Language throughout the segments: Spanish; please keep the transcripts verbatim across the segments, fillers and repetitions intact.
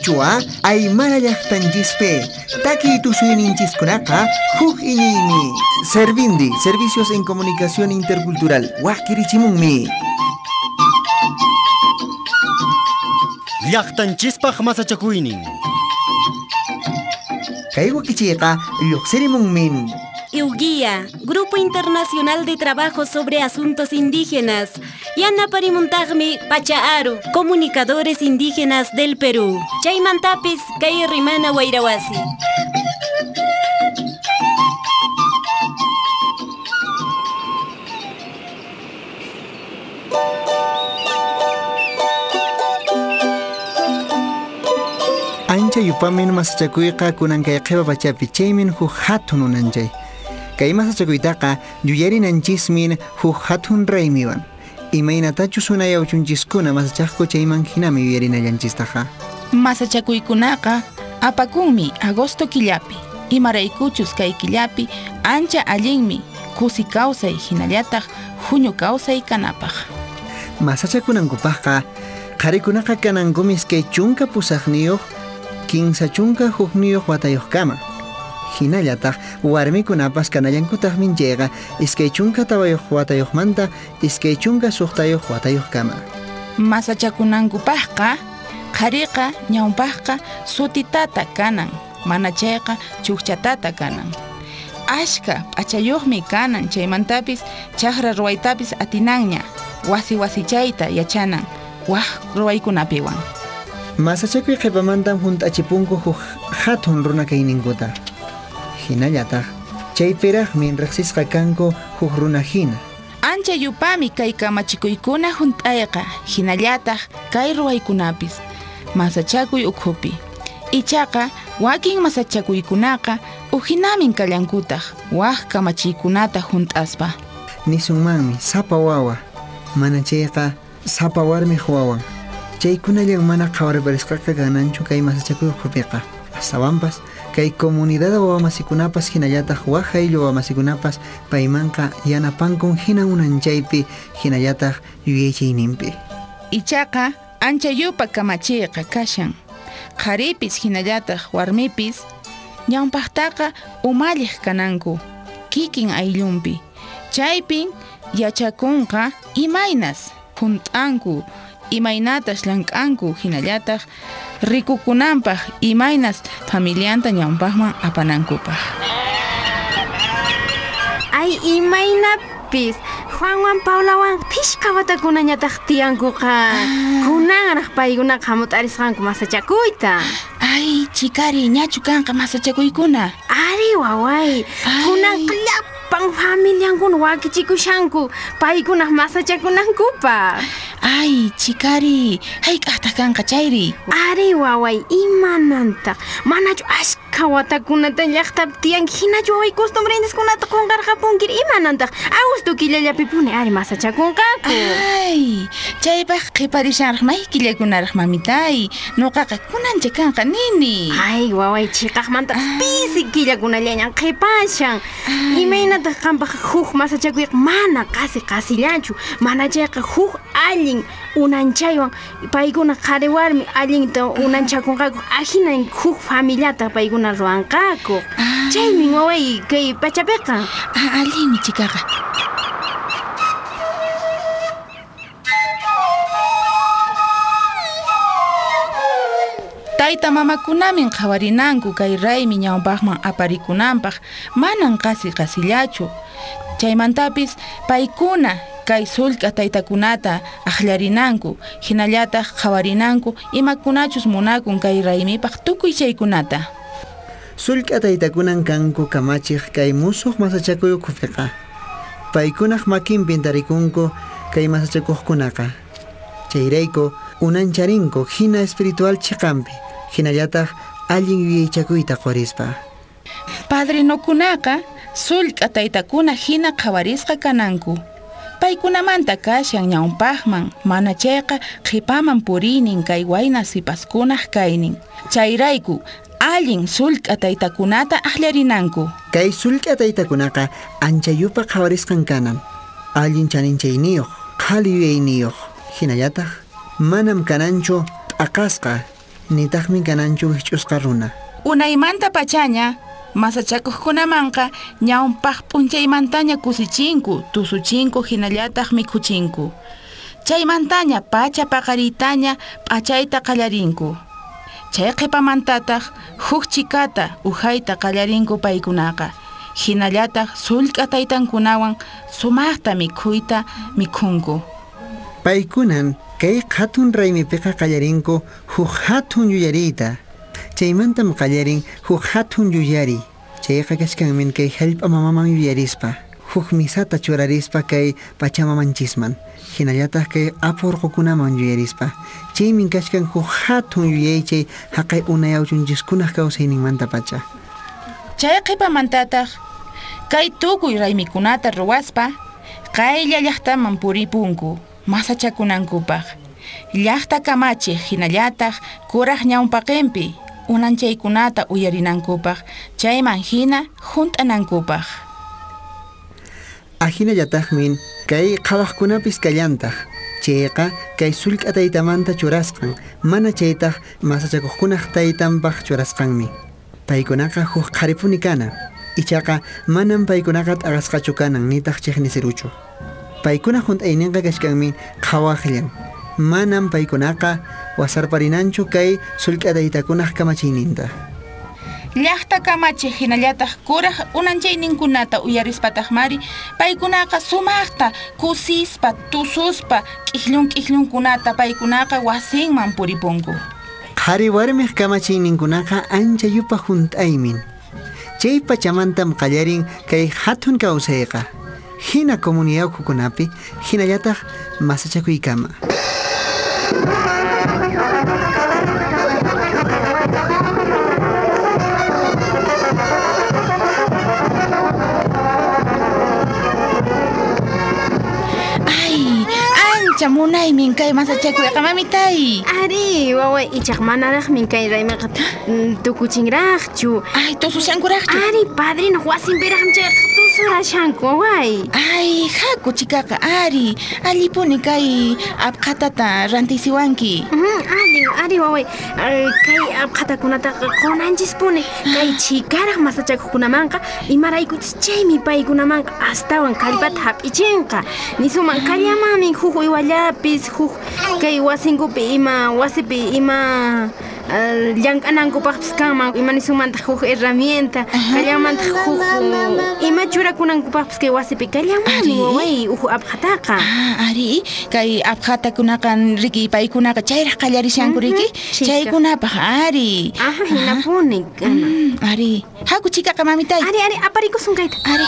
Quichua aymara llaqtanchispi taki tusuyninchiskunaqa huk iñiymi. Servindi, Servicios en Comunicación Intercultural. Waqkirichimunmi. Llaqtanchispaq masachakuynin. Kay wakichiqa lluqsirimunmin. Euguía, Grupo Internacional de Trabajo sobre Asuntos Indígenas. Yana Parimuntagmi Pachaaru, Comunicadores Indígenas del Perú. Chaymantapis Kay Rimana Wairawasi. Ancha yupamin masachakuyqa kunankayqipa pachapi chaymin huk hatun unanchay. Kay masachakuytaqa yuyarinanchismin huk hatun raymiwan. Imaynatachu sunayawchunchiskuna masachaqku chayman hinami yuyarinallanchistaqa. Masachakuykunaqa apakunmi agosto killapi. Imaraykuchus kay killapi ancha allinmi kusi kawsay hinallataq junio kawsay kanapaq. Masachakunankupaqqa qarikunaqa kanankumis kay chunka pusaqniyuq kinsa chunka hukniyuq watayuq kama. Hinallataq warmikunapas kanallankutaqmin chayqa iskay chunka tawayuq watayuqmanta iskay chunka suqtayuq watayuq kama. Masachakunankupaqqa qhariqa ñawpaqqa sutitata kanan, mana chayqa chukchatata kanan. Ashka p'achayuqmi kanan chaymantapis chaqra ruwaytapis atinanña, wasi wasichayta yachanan waq ruwaykunapiwan. Masachakuy qhipamantam hunt'achipunku huk hatun runa kayninkuta. Hinallataq chaypiraqmi riqsisqa kanku huk runa hina. Ancha yupami kay kamachikuykuna hunt'ayqa hinallataq kay ruwaykunapis masachakuy ukhupi. Ichaqa wakin masachakuykunaqa uhinamin kallankutaq waq kamachiykunata hunt'aspa. Nisunmanmi sapa wawa, mana chayqa sapa warmiq wawan. Chaykunallan mana qhawarparisqaqa gananchu kay masachakuy ukhupiqa. Astawanpas kay comunidad wawamasikunapas hinallataq waq ayllu wawamasikunapas paymanqa yanapankun hina unanchaypi hinallataq yuyaychayninpi. Ichaqa ancha yupa kamachiyqa kashan. Qharipis hinallataq warmipis ñawpaqtaqa umalliq kananku kikin ayllunpi. Chaypin yachakunqa imaynas hunt'anku imaynatas llank'anku hinallataq rikukunanpaq imaynas familianta ñawpaqman apanankupaq. Ay imaynapis Juanwan Paulawan pishqa watakunañataq tiyankuqa kunanraq paykunaqa hamut'arisqanku masachakuyta. Ay chikari ñachu kanqa masachakuykuna. Ari waway kunanqa llapan familiankuna wakichikushanku paykunaq masachakunankupaq. Ay chikari hayk'aqtaq kanqa chayri. Ari waway imananta manachu ashka watakunata llaqtapi tiyanki hinachu waway costumbrindiskunata qunqarqapunkiri imanantaq agosto killalapipuni ari masachakunqaku. Ay chaypaq qhiparishanraq may killakunaraq mamitay nuqaqa kunancha kanqa nini. Ay waway chiqaqmanta pisi killakunallañan qhipashan. Imaynataq qanpaq huk masachakuyqa mana qasi qasillachu mana chayqa huk allin unanchaywan paykuna qhari warmi allinta unanchakunqaku ahinan huk familiata paykuna ruwanqaku. Chaymi waway kay pachapiqa. Ah, allinmi chikaqa. Tayta mamakunamin qhawarinanku kay raymi ñawpaqman aparikunanpaq manan qasi qasillachu. Chaymantapis paykuna kay sullk'a taytakunata aklarinanku hinallataq qhawarinanku imakunachus munakun kay raymipaq tukuy chaykunata. Sullk'a taytakunan kanku kamachiq kay musuq masachakuy ukhupiqa. Paykunaq makinpin tarikunku kay masachakuqkunaqa. Chayrayku unancharinko hina espiritual chiqampi hinallataq allin yuyaychakuyta qorispa. Padrinokunaqa sullk'a taytakuna hina qhawarisqa kananku. Paykunamanta kashan ñawpaqman mana chayqa qhipaman purinin kay wayna sipaskunaq kaynin. Chayrayku allin sullk'a taytakunata aklarinanku. Kay sullk'a taytakunaqa ancha yupa qhawarisqan kanan. Allin chaninchayniyuq, qhali yuyayniyuq. Hinallataq manam kananchu p'aqasqa nitaqmi kananchu hich'usqa runa. Unaymanta pachaña masachakuqkunamanqa ñawpaq p'unchaymantaña kusichinku, tusuchinku hinallataq mikhuchinku. Chaymantaña pacha paqariytaña p'achayta qallarinku. Chay qhipamantataq huk chikata uhayta qallarinku paykunaqa. Hinallataq sullk'a taytankunawan sumaqta mikhuyta mikhunku. Paykunan kay hatun raymipiqa qallarinku huk hatun yuyariyta. Chaymantam qallarin huk hatun yuyari. Chayqa kachkanmin kay hallp'a mamaman yuyarispa, huk misata churarispa kay pachamanchisman. Hinallataq kay apurqukunaman yuyarispa. Chaymin kachkan huk hatun yuyaychay haqay unayawchunchikkunaq kawsayninmanta pacha. Chay qhipamantataq kay tukuy raymikunata ruwaspa qaylla llaqtaman puripunku masachakunankupaq. Llaqta kamachiq hinallataq kuraq ñawpaqinpi unanchaykunata uyarinankupaq, chayman hina hunt'anankupaq. Ahinallataqmin kay qhawaqkunapis kallantaq. Chayqa kay sullk'a taytamanta churasqan, mana chaytaq masachakuqkunaq taytanpaq churasqanmi. Paykunaqa huk qharipuni kana, ichaqa manan paykunaqa t'aqasqachu kanan nitaq chiqnisiruchu. Paykuna hunt'ayninqa kachkanmi qhawaqllan. Manan paykunaqa wasarparinanchu kay sullk'a taytakunaq kamachiyninta. Llaqta kamachiq hinallataq kuraq unanchayninkunata uyarispataq mari paykunaqa sumaqta kusispa tususpa k'iklun k'iklunkunata paykunaqa wasinman puripunku. Qhari warmiq kamachiyninkunaqa ancha yupaq hunt'aymin. Chay pachamantam qallarin kay hatun kawsayqa. Hina comunidadkukunapi hinallataq masachakuykama. Munay minkay masachakuyqa mamitay. Ari, wawa ichaq manaraq minkay raymiqa tukuchinraqchu. Ay, tusushankuraqchu. Ari, padrino wasinpiraq chay tusurashanku waway. Ay, haku chikaqa ari, allipuni kay apqatata rantisiwanki. Mhm, ari, ari waway, kay apqatakunata qunanchispuni kay chikaraq masachakuqkunamanqa imaraykuchis chaymi paykunamanqa astawan kallpata hap'ichinqa. Nisuman kallamami huk uywallapis huk kay wasinkupi ima wasipi ima llank'anankupaqpis kanman ima nisumanta huk herramienta kallamanta huk ima churakunankupaqpis kay wasipi kallamami waway uhu apqataqa. Ah, ari kay apqatakunaqa riki paykunaqa chayraq qallarishanku riki chaykunapaq ari. Aha, hinapuni. Ari, haku chikaqa mamitay. Ari, ari, aparikusun kayta. Ari.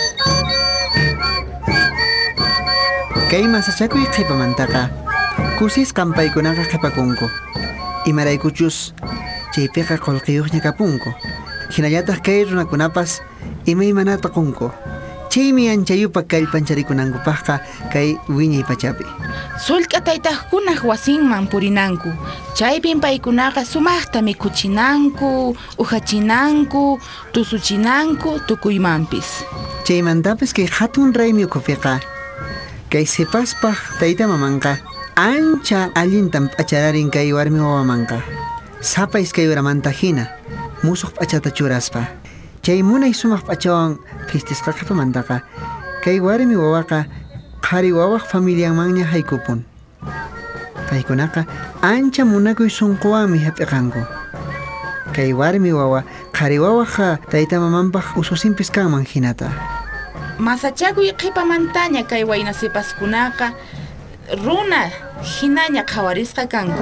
Kay masachakuy qhipamantaqa kusisqan paykunaqa qhipakunku. Imaraykuchus chaypiqa qullqiyuqña kapunku. Hinallataq kay runakunapas imaymanata qunku. Chaymi anchayupa kallpancharikunankupaqqa kay wiñay pachapi. Sullk'a taytaqkunaq wasinman purinanku. Chaypin paykunaqa sumaqta mikhuchinanku, uhachinanku, tusuchinanku tukuymanpis. Chaymantapis kay hatun raymi ukupiqa kay sipaspaq tayta mamanqa ancha allintam p'achararin kay warmi wawamanqa. Sapay kay uramanta hina musuq p'achata churaspa. Chay munay sumaq p'achawan pistisqa qhipamantaqa kay warmi wawaqa qhari wawaq familianmanña haykupun. Paykunaqa ancha munakuy sunquwanmi hap'iqanku. Kay warmi wawa qhari wawaq tayta mamanpaq ususinpis kanman hinata. Masachakuy qhipamantaña kay wayna sipaskunaqa runa hinaña qhawarisqa kanku.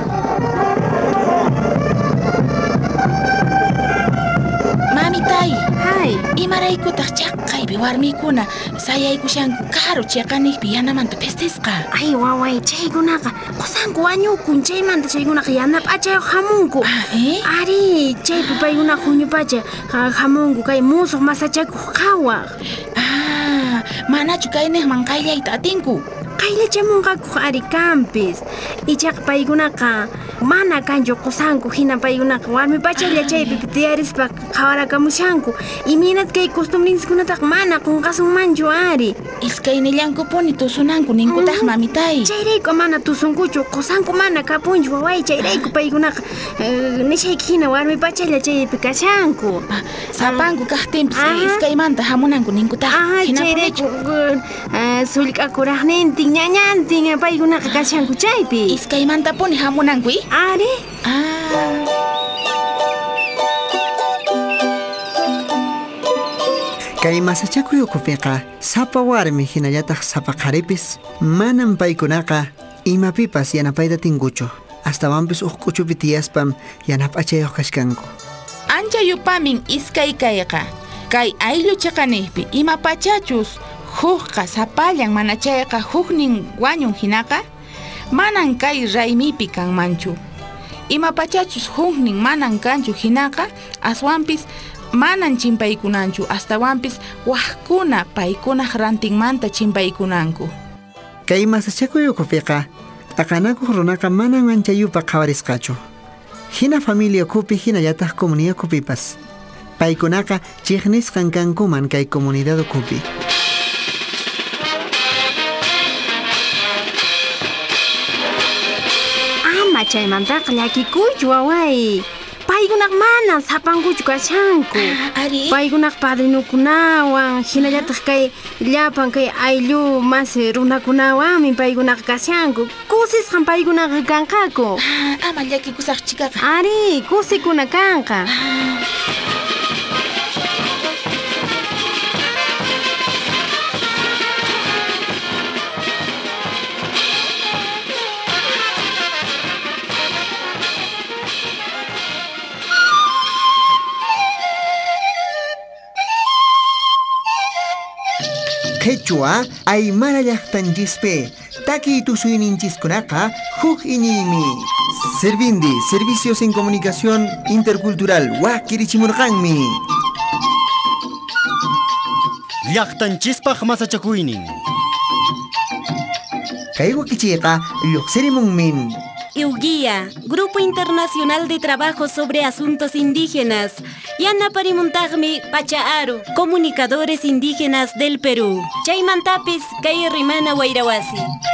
Mamitay, Hay, imaraykutaq chaqaypi warmikuna sayaykushanku karu chiqaniqpi yanamanta pistisqa. ay waway chaykunaqa qusanku wañukun chaymanta chaykunaqa yana p'achayuq hamunku. Ah, eh? Ari, chaypi paykunaqa huñupacha hamunku kay musuq masachakuq qhawaq. Ah, manachu kayniyman qayllayta atinku. Qayllachamunqakuq ari kampis. Ichaq paykunaqa mana kanchu qusanku hina paykunaqa warmi pachalla chaypi tiyarispa qhawarakamushanku iminat kay costumbrinchikkunataqa mana qunqasunmanchu ari. Iskaynillanku tusunanku ninkutaq mamitay. Chayrayku mana tusunkuchu qusanku mana kapunchu waway chayrayku paykunaqa nishayki hina warmi pachalla chaypi kashanku. Sapanku kaqtinpis iskaymanta hamunanku ninkutaq. Ah, chayrayku sullk'akuraqnintin ñañantin paykunaqa kashanku chaypi. Iskaymanta puni hamunanku i? Ari. Ah. Kay masachakuyukupiqa sapa warmi hinallataq sapa qaripis manan paykunaqa imapipas yanapayta tinkuchu. Astawanpis uq k'uchupi tiyaspam yanap'achayuq kashkanku. Ancha yupamin iskay kayqa. Kay ayllu chiqaniypi imapachachus huqqa sapallan mana chayqa huqnin wañun hinaqa manan kay raymipi kanmanchu. Imapachachus huqnin manan kanchu hinaqa aswanpis manan chimpaykunanchu astawanpis waqkuna paykunaq rantinmanta chimpaykunanku. Kay masachakuyukupiqa taqanakuq runaqa manan anchayupa qhawarisqachu. Hina familia kupi hinallataq comunidad kupipas. Paykunaqa chiqnisqan kankuman kay comunidad kupi. Ama chaymantaqa llakikuychu waway. Paykunaq mana sapankuchu kashanku. Ari. Paykunaq padrinukunawan hinallataq kay llapan kay ayllu mas runakunawanmi paykunaq kashanku. Kusisqan paykunaqa kanqaku. Ama llakikusaq chikaqa. Ari, kusikuna kanqa. Quechua aymara llaqtanchispi taki tusuyninchiskunaqa huk iñiymi. Servindi, Servicios en Comunicación Intercultural waqkirichimurqanmi. Llaqtanchispaq masachakuynin. Kay wakichayqa lluqsirimunmin. Euguía, Grupo Internacional de Trabajo sobre Asuntos Indígenas. Yanaparimuntaqmi Pachaaru, Comunicadores Indígenas del Perú. Chaymantapis kay rimana wayrawasi.